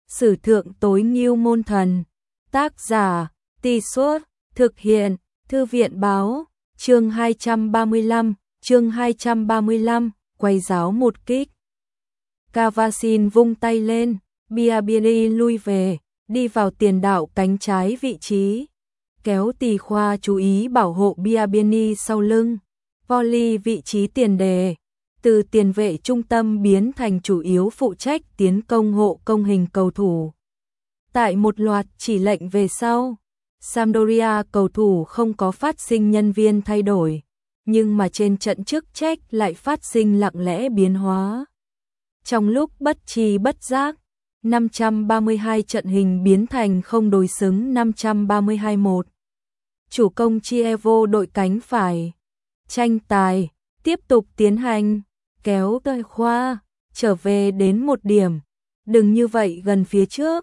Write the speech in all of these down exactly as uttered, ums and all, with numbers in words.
Sử thượng tối ngưu môn thần. Tác giả, Tì Suốt, thực hiện, Thư viện báo, chương hai trăm ba mươi lăm, chương hai trăm ba mươi lăm, quay giáo một kích. Cavasin vung tay lên, Biabiani lui về, đi vào tiền đạo cánh trái vị trí. Kéo Tỳ Khoa chú ý bảo hộ Biabiani sau lưng. Volley vị trí tiền đề. Từ tiền vệ trung tâm biến thành chủ yếu phụ trách tiến công hộ công hình cầu thủ. Tại một loạt chỉ lệnh về sau, Sampdoria cầu thủ không có phát sinh nhân viên thay đổi, nhưng mà trên trận chức trách lại phát sinh lặng lẽ biến hóa. Trong lúc bất tri bất giác, năm trăm ba mươi hai trận hình biến thành không đối xứng năm trăm ba mươi hai một. Chủ công Chievo đội cánh phải. Tranh tài tiếp tục tiến hành, kéo Tây Khoa trở về đến một điểm. Đừng như vậy gần phía trước.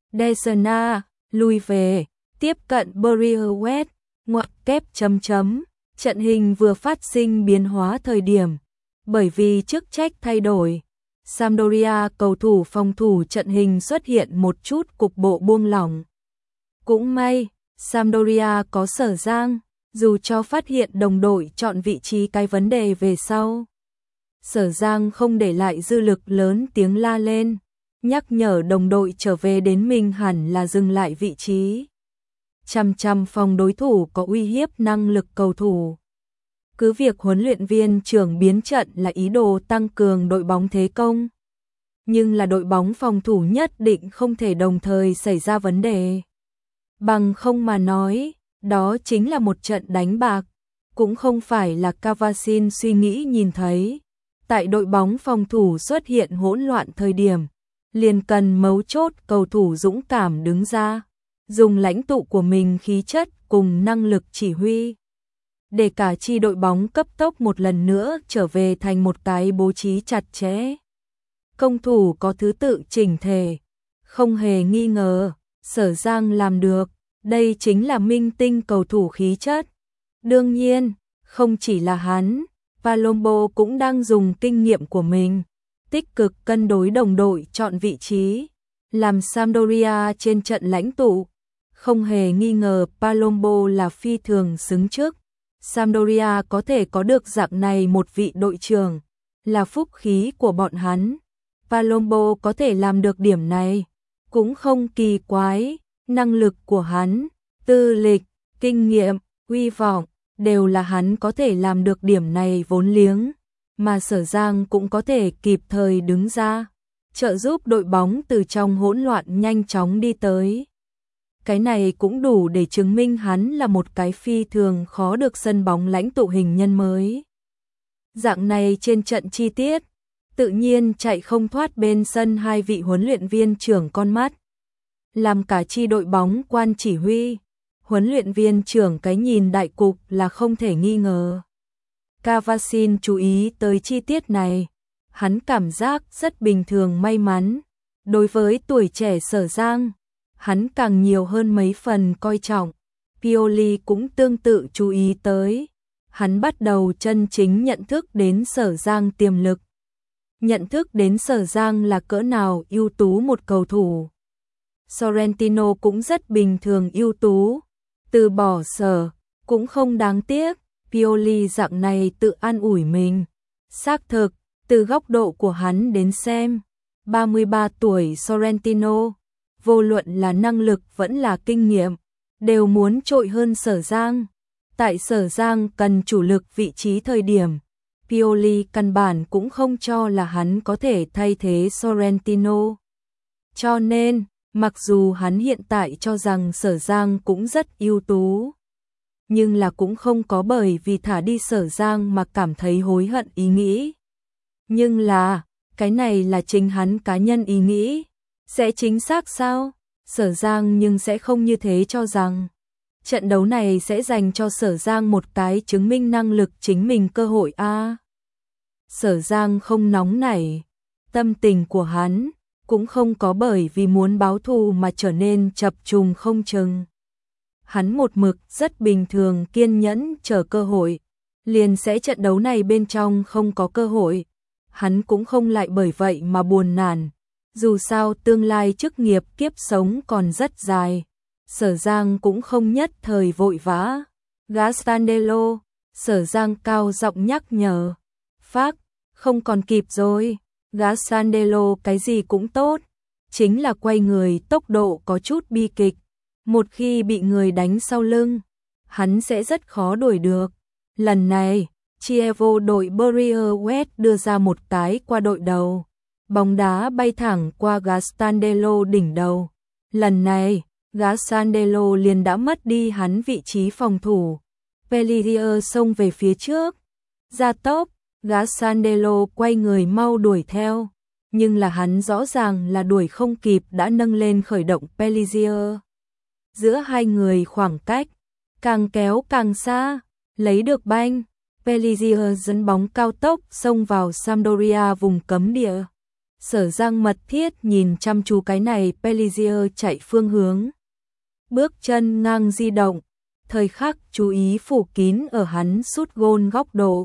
Desena lui về, tiếp cận Briarwest, ngoặc kép chấm chấm. Trận hình vừa phát sinh biến hóa thời điểm, bởi vì chức trách thay đổi. Sampdoria cầu thủ phòng thủ trận hình xuất hiện một chút cục bộ buông lỏng. Cũng may, Sampdoria có Sở Giang, dù cho phát hiện đồng đội chọn vị trí cái vấn đề về sau. Sở Giang không để lại dư lực lớn tiếng la lên, nhắc nhở đồng đội trở về đến mình hẳn là dừng lại vị trí. Chăm chăm phòng đối thủ có uy hiếp năng lực cầu thủ. Cứ việc huấn luyện viên trưởng biến trận là ý đồ tăng cường đội bóng thế công, nhưng là đội bóng phòng thủ nhất định không thể đồng thời xảy ra vấn đề. Bằng không mà nói, đó chính là một trận đánh bạc, cũng không phải là Cavasin suy nghĩ nhìn thấy. Tại đội bóng phòng thủ xuất hiện hỗn loạn thời điểm, liền cần mấu chốt cầu thủ dũng cảm đứng ra, dùng lãnh tụ của mình khí chất cùng năng lực chỉ huy, để cả chi đội bóng cấp tốc một lần nữa trở về thành một cái bố trí chặt chẽ. Công thủ có thứ tự chỉnh thể, không hề nghi ngờ, Sở Giang làm được, đây chính là minh tinh cầu thủ khí chất. Đương nhiên, không chỉ là hắn, Palombo cũng đang dùng kinh nghiệm của mình, tích cực cân đối đồng đội chọn vị trí, làm Sampdoria trên trận lãnh tụ. Không hề nghi ngờ Palombo là phi thường xứng trước. Sampdoria có thể có được dạng này một vị đội trưởng, là phúc khí của bọn hắn. Palombo có thể làm được điểm này, cũng không kỳ quái, năng lực của hắn, tư lịch, kinh nghiệm, uy vọng, đều là hắn có thể làm được điểm này vốn liếng, mà Sở Giang cũng có thể kịp thời đứng ra, trợ giúp đội bóng từ trong hỗn loạn nhanh chóng đi tới. Cái này cũng đủ để chứng minh hắn là một cái phi thường khó được sân bóng lãnh tụ hình nhân mới. Dạng này trên trận chi tiết, tự nhiên chạy không thoát bên sân hai vị huấn luyện viên trưởng con mắt. Làm cả chi đội bóng quan chỉ huy, huấn luyện viên trưởng cái nhìn đại cục là không thể nghi ngờ. Cavasin chú ý tới chi tiết này, hắn cảm giác rất bình thường may mắn. Đối với tuổi trẻ Sở Giang, hắn càng nhiều hơn mấy phần coi trọng. Pioli cũng tương tự chú ý tới. Hắn bắt đầu chân chính nhận thức đến Sở Giang tiềm lực. Nhận thức đến Sở Giang là cỡ nào ưu tú một cầu thủ. Sorrentino cũng rất bình thường ưu tú. Từ bỏ Sở, cũng không đáng tiếc. Pioli dạng này tự an ủi mình. Xác thực, từ góc độ của hắn đến xem, ba mươi ba tuổi Sorrentino, vô luận là năng lực vẫn là kinh nghiệm, đều muốn trội hơn Sở Giang. Tại Sở Giang cần chủ lực vị trí thời điểm, Pioli căn bản cũng không cho là hắn có thể thay thế Sorrentino. Cho nên, mặc dù hắn hiện tại cho rằng Sở Giang cũng rất ưu tú, nhưng là cũng không có bởi vì thả đi Sở Giang mà cảm thấy hối hận ý nghĩ. Nhưng là, cái này là chính hắn cá nhân ý nghĩ. Sẽ chính xác sao? Sở Giang nhưng sẽ không như thế cho rằng. Trận đấu này sẽ dành cho Sở Giang một cái chứng minh năng lực chính mình cơ hội a. À, Sở Giang không nóng nảy, tâm tình của hắn cũng không có bởi vì muốn báo thù mà trở nên chập trùng không chừng. Hắn một mực rất bình thường kiên nhẫn chờ cơ hội, liền sẽ trận đấu này bên trong không có cơ hội, hắn cũng không lại bởi vậy mà buồn nản. Dù sao tương lai chức nghiệp kiếp sống còn rất dài, Sở Giang cũng không nhất thời vội vã. Gastandello, Sở Giang cao giọng nhắc nhở. Phác, không còn kịp rồi. Gastandello cái gì cũng tốt, chính là quay người tốc độ có chút bi kịch. Một khi bị người đánh sau lưng, hắn sẽ rất khó đuổi được. Lần này, Chievo đội Barrier West đưa ra một cái qua đội đầu. Bóng đá bay thẳng qua Gastandello đỉnh đầu. Lần này, Gastandello liền đã mất đi hắn vị trí phòng thủ. Pellissier xông về phía trước. Ra tốc, Gastandello quay người mau đuổi theo. Nhưng là hắn rõ ràng là đuổi không kịp đã nâng lên khởi động Pellissier. Giữa hai người khoảng cách, càng kéo càng xa, lấy được banh. Pellissier dẫn bóng cao tốc xông vào Sampdoria vùng cấm địa. Sở Giang mật thiết nhìn chăm chú cái này Pellissier chạy phương hướng. Bước chân ngang di động, thời khắc chú ý phủ kín ở hắn sút gôn góc độ.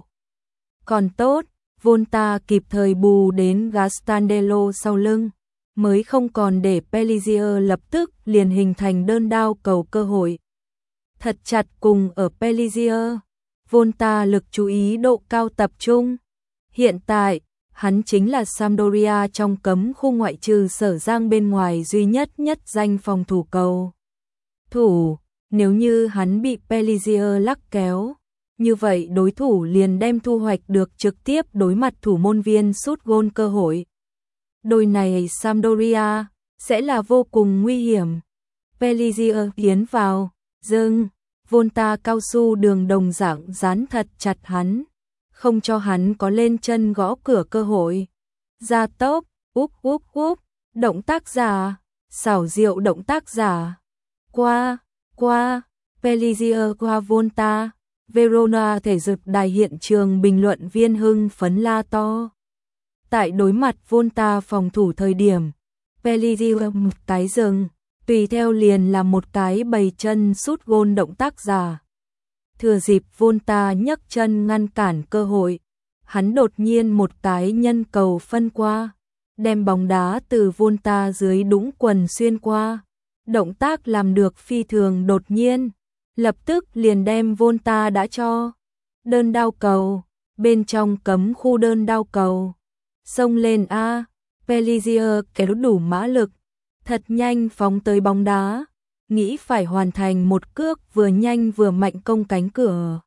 Còn tốt, Volta kịp thời bù đến Gastandello sau lưng, mới không còn để Pellissier lập tức liền hình thành đơn đao cầu cơ hội. Thật chặt cùng ở Pellissier, Volta lực chú ý độ cao tập trung. Hiện tại, hắn chính là Sampdoria trong cấm khu ngoại trừ Sở Giang bên ngoài duy nhất nhất danh phòng thủ cầu thủ. Nếu như hắn bị Pellissier lắc kéo, như vậy đối thủ liền đem thu hoạch được trực tiếp đối mặt thủ môn viên sút gôn cơ hội. Đôi này Sampdoria sẽ là vô cùng nguy hiểm. Pellissier tiến vào, dừng, Volta cao su đường đồng dạng dán thật chặt hắn, không cho hắn có lên chân gõ cửa cơ hội. Ra tốc, úp úp úp, động tác giả, xảo diệu động tác giả. Qua, qua, Pellissier qua Volta, Verona thể dục đài hiện trường bình luận viên hưng phấn la to. Tại đối mặt Volta phòng thủ thời điểm, Pellissier một cái dừng, tùy theo liền là một cái bày chân sút gôn động tác giả. Thừa dịp Volta nhấc chân ngăn cản cơ hội, hắn đột nhiên một cái nhân cầu phân qua, đem bóng đá từ Volta dưới đũng quần xuyên qua. Động tác làm được phi thường đột nhiên, lập tức liền đem Volta đã cho. Đơn đao cầu, bên trong cấm khu đơn đao cầu. Xông lên A, Pellissier kéo đủ mã lực, thật nhanh phóng tới bóng đá, nghĩ phải hoàn thành một cước vừa nhanh vừa mạnh công cánh cửa.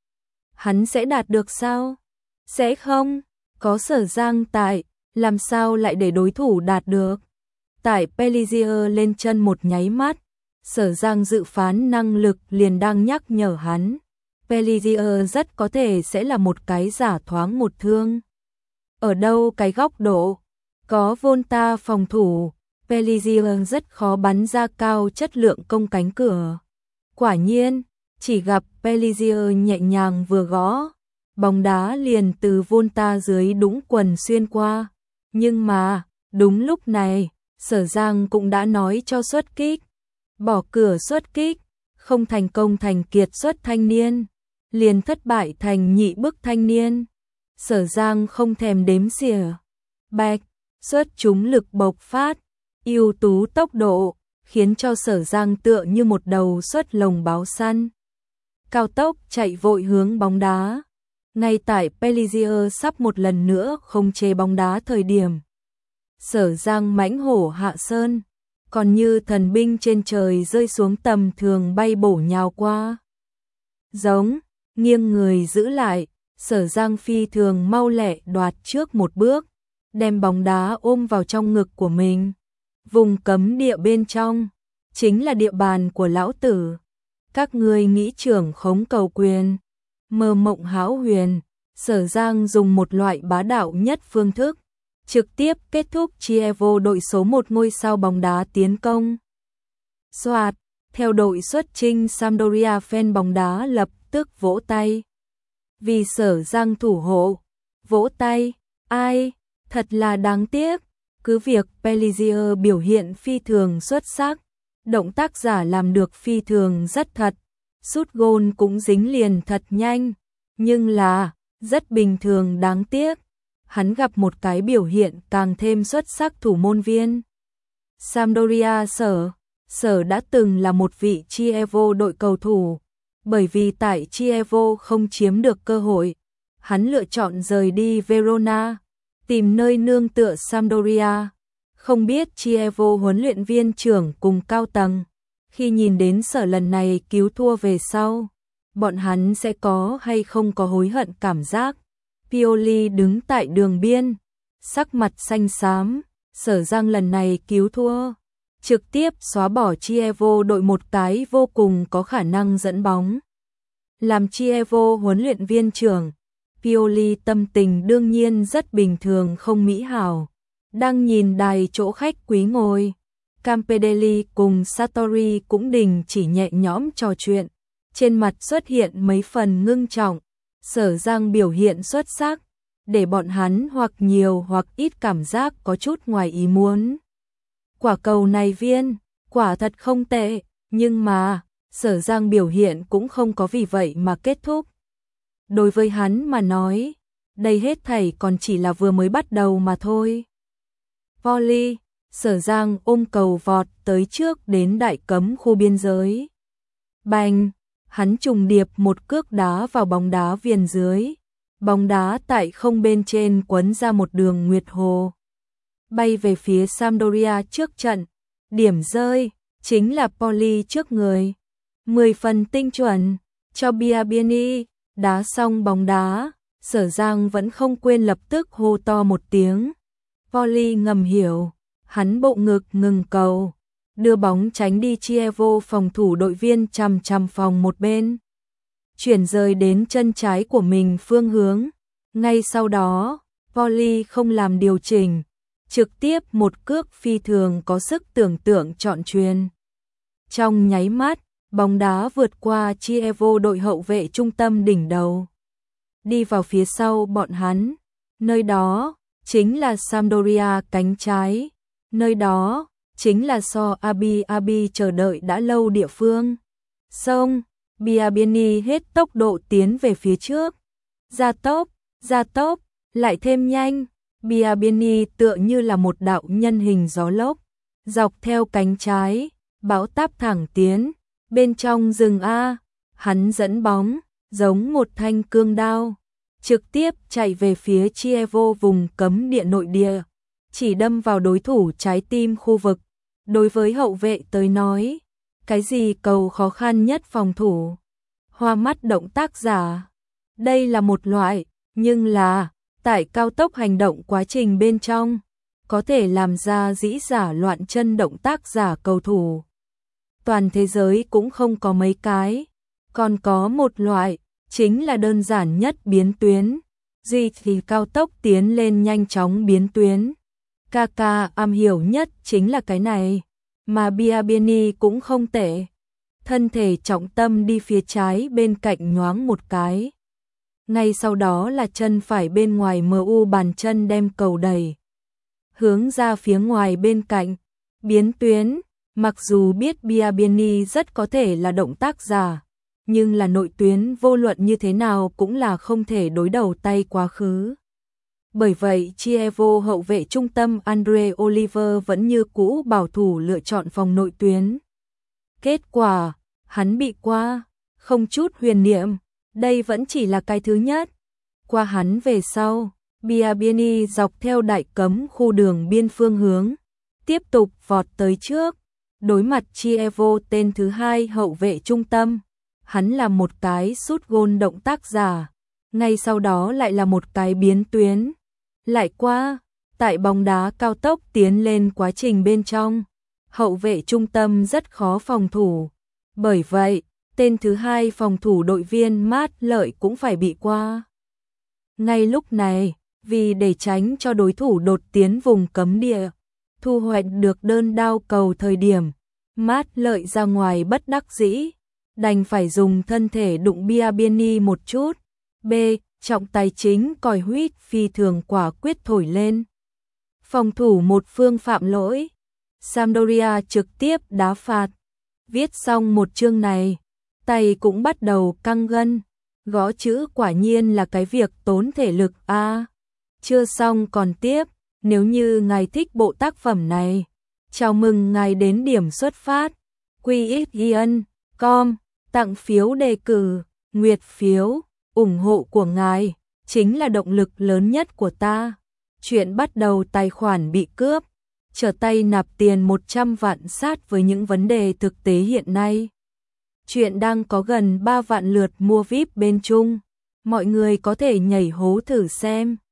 Hắn sẽ đạt được sao? Sẽ không, có Sở Giang tại, làm sao lại để đối thủ đạt được? Tại Pellissier lên chân một nháy mắt, Sở Giang dự phán năng lực liền đang nhắc nhở hắn. Pellissier rất có thể sẽ là một cái giả thoáng một thương. Ở đâu cái góc độ, có Volta phòng thủ, Pellissier rất khó bắn ra cao chất lượng công cánh cửa. Quả nhiên, chỉ gặp Pellissier nhẹ nhàng vừa gõ, bóng đá liền từ Volta dưới đũng quần xuyên qua. Nhưng mà, đúng lúc này, Sở Giang cũng đã nói cho xuất kích. Bỏ cửa xuất kích, không thành công thành kiệt xuất thanh niên, liền thất bại thành nhị bức thanh niên. Sở Giang không thèm đếm xỉa. Bạch, xuất chúng lực bộc phát, ưu tú tốc độ, khiến cho Sở Giang tựa như một đầu xuất lồng báo săn. Cao tốc chạy vội hướng bóng đá. Ngay tại Pellissier sắp một lần nữa không chế bóng đá thời điểm. Sở Giang mãnh hổ hạ sơn, còn như thần binh trên trời rơi xuống tầm thường bay bổ nhào qua. Giống, nghiêng người giữ lại, Sở Giang phi thường mau lẹ đoạt trước một bước, đem bóng đá ôm vào trong ngực của mình. Vùng cấm địa bên trong, chính là địa bàn của lão tử. Các ngươi nghĩ trưởng khống cầu quyền, mơ mộng hão huyền. Sở Giang dùng một loại bá đạo nhất phương thức, trực tiếp kết thúc Chievo đội số một ngôi sao bóng đá tiến công. Soạt, theo đội xuất chinh Sampdoria fan bóng đá lập tức vỗ tay. Vì Sở Giang thủ hộ, vỗ tay, ai, thật là đáng tiếc. Cứ việc Pellissier biểu hiện phi thường xuất sắc, động tác giả làm được phi thường rất thật, sút gôn cũng dính liền thật nhanh, nhưng là, rất bình thường đáng tiếc. hắn gặp một cái biểu hiện càng thêm xuất sắc thủ môn viên. Sampdoria Sở, Sở đã từng là một vị Chievo đội cầu thủ, bởi vì tại Chievo không chiếm được cơ hội, hắn lựa chọn rời đi Verona, tìm nơi nương tựa Sampdoria. Không biết Chievo huấn luyện viên trưởng cùng cao tầng, khi nhìn đến Sở lần này cứu thua về sau, bọn hắn sẽ có hay không có hối hận cảm giác. Pioli đứng tại đường biên, sắc mặt xanh xám, Sở Giang lần này cứu thua, trực tiếp xóa bỏ Chievo đội một cái vô cùng có khả năng dẫn bóng. Làm Chievo huấn luyện viên trưởng, Pioli tâm tình đương nhiên rất bình thường không mỹ hảo. Đang nhìn đài chỗ khách quý ngồi, Campedelli cùng Sartori cũng đình chỉ nhẹ nhõm trò chuyện, trên mặt xuất hiện mấy phần ngưng trọng. Sở Giang biểu hiện xuất sắc, để bọn hắn hoặc nhiều hoặc ít cảm giác có chút ngoài ý muốn. Quả cầu này viên, quả thật không tệ, nhưng mà, Sở Giang biểu hiện cũng không có vì vậy mà kết thúc. Đối với hắn mà nói, đây hết thảy còn chỉ là vừa mới bắt đầu mà thôi. Volley, Sở Giang ôm cầu vọt tới trước đến đại cấm khu biên giới. Bành, hắn trùng điệp một cước đá vào bóng đá viền dưới. Bóng đá tại không bên trên quấn ra một đường nguyệt hồ. Bay về phía Sampdoria trước trận. Điểm rơi, chính là Poli trước người. mười phần tinh chuẩn, cho Biabiany, đá xong bóng đá. Sở Giang vẫn không quên lập tức hô to một tiếng. Poli ngầm hiểu, hắn bộ ngực ngừng cầu, đưa bóng tránh đi Chievo phòng thủ đội viên chằm chằm phòng một bên. Chuyển rời đến chân trái của mình phương hướng. Ngay sau đó, Poli không làm điều chỉnh, trực tiếp một cước phi thường có sức tưởng tượng chọn chuyền. Trong nháy mắt, bóng đá vượt qua Chievo đội hậu vệ trung tâm đỉnh đầu, đi vào phía sau bọn hắn. Nơi đó chính là Sampdoria cánh trái, nơi đó chính là So Abi Abi chờ đợi đã lâu địa phương. Xong, Biabiany hết tốc độ tiến về phía trước. Gia tốc, gia tốc, lại thêm nhanh. Biabiany tựa như là một đạo nhân hình gió lốc, dọc theo cánh trái, bão táp thẳng tiến. Bên trong rừng A, hắn dẫn bóng, giống một thanh cương đao, trực tiếp chạy về phía Chievo vùng cấm địa nội địa, chỉ đâm vào đối thủ trái tim khu vực. Đối với hậu vệ tới nói, cái gì cầu khó khăn nhất phòng thủ? Hoa mắt động tác giả. Đây là một loại, nhưng là, tại cao tốc hành động quá trình bên trong, có thể làm ra dĩ giả loạn chân động tác giả cầu thủ. Toàn thế giới cũng không có mấy cái. Còn có một loại, chính là đơn giản nhất biến tuyến. Gì thì cao tốc tiến lên nhanh chóng biến tuyến. Kaka am hiểu nhất chính là cái này. Mà Biabiany cũng không tệ. Thân thể trọng tâm đi phía trái bên cạnh nhoáng một cái. Ngay sau đó là chân phải bên ngoài em u bàn chân đem cầu đẩy hướng ra phía ngoài bên cạnh. Biến tuyến, mặc dù biết Biabiany rất có thể là động tác giả, nhưng là nội tuyến vô luận như thế nào cũng là không thể đối đầu tay quá khứ. Bởi vậy Chievo hậu vệ trung tâm Andre Oliver vẫn như cũ bảo thủ lựa chọn phòng nội tuyến. Kết quả, hắn bị qua, không chút huyền niệm, đây vẫn chỉ là cái thứ nhất. Qua hắn về sau, Biabiany dọc theo đại cấm khu đường biên phương hướng, tiếp tục vọt tới trước, đối mặt Chievo tên thứ hai hậu vệ trung tâm. Hắn là một cái sút gôn động tác giả, ngay sau đó lại là một cái biến tuyến. Lại qua, tại bóng đá cao tốc tiến lên quá trình bên trong, hậu vệ trung tâm rất khó phòng thủ. Bởi vậy, tên thứ hai phòng thủ đội viên Mát Lợi cũng phải bị qua. Ngay lúc này, vì để tránh cho đối thủ đột tiến vùng cấm địa, thu hoạch được đơn đao cầu thời điểm, Mát Lợi ra ngoài bất đắc dĩ, đành phải dùng thân thể đụng Biabiany một chút. B. Trọng tài chính còi huýt phi thường quả quyết thổi lên. Phòng thủ một phương phạm lỗi. Sampdoria trực tiếp đá phạt. Viết xong một chương này, tay cũng bắt đầu căng gân. Gõ chữ quả nhiên là cái việc tốn thể lực a. À, Chưa xong còn tiếp, nếu như ngài thích bộ tác phẩm này, chào mừng ngài đến điểm xuất phát quy ích yên chấm com, tặng phiếu đề cử, nguyệt phiếu, ủng hộ của ngài chính là động lực lớn nhất của ta. Chuyện bắt đầu tài khoản bị cướp, trở tay nạp tiền một trăm vạn sát với những vấn đề thực tế hiện nay. Chuyện đang có gần ba vạn lượt mua vi ai pi bên Trung, mọi người có thể nhảy hố thử xem.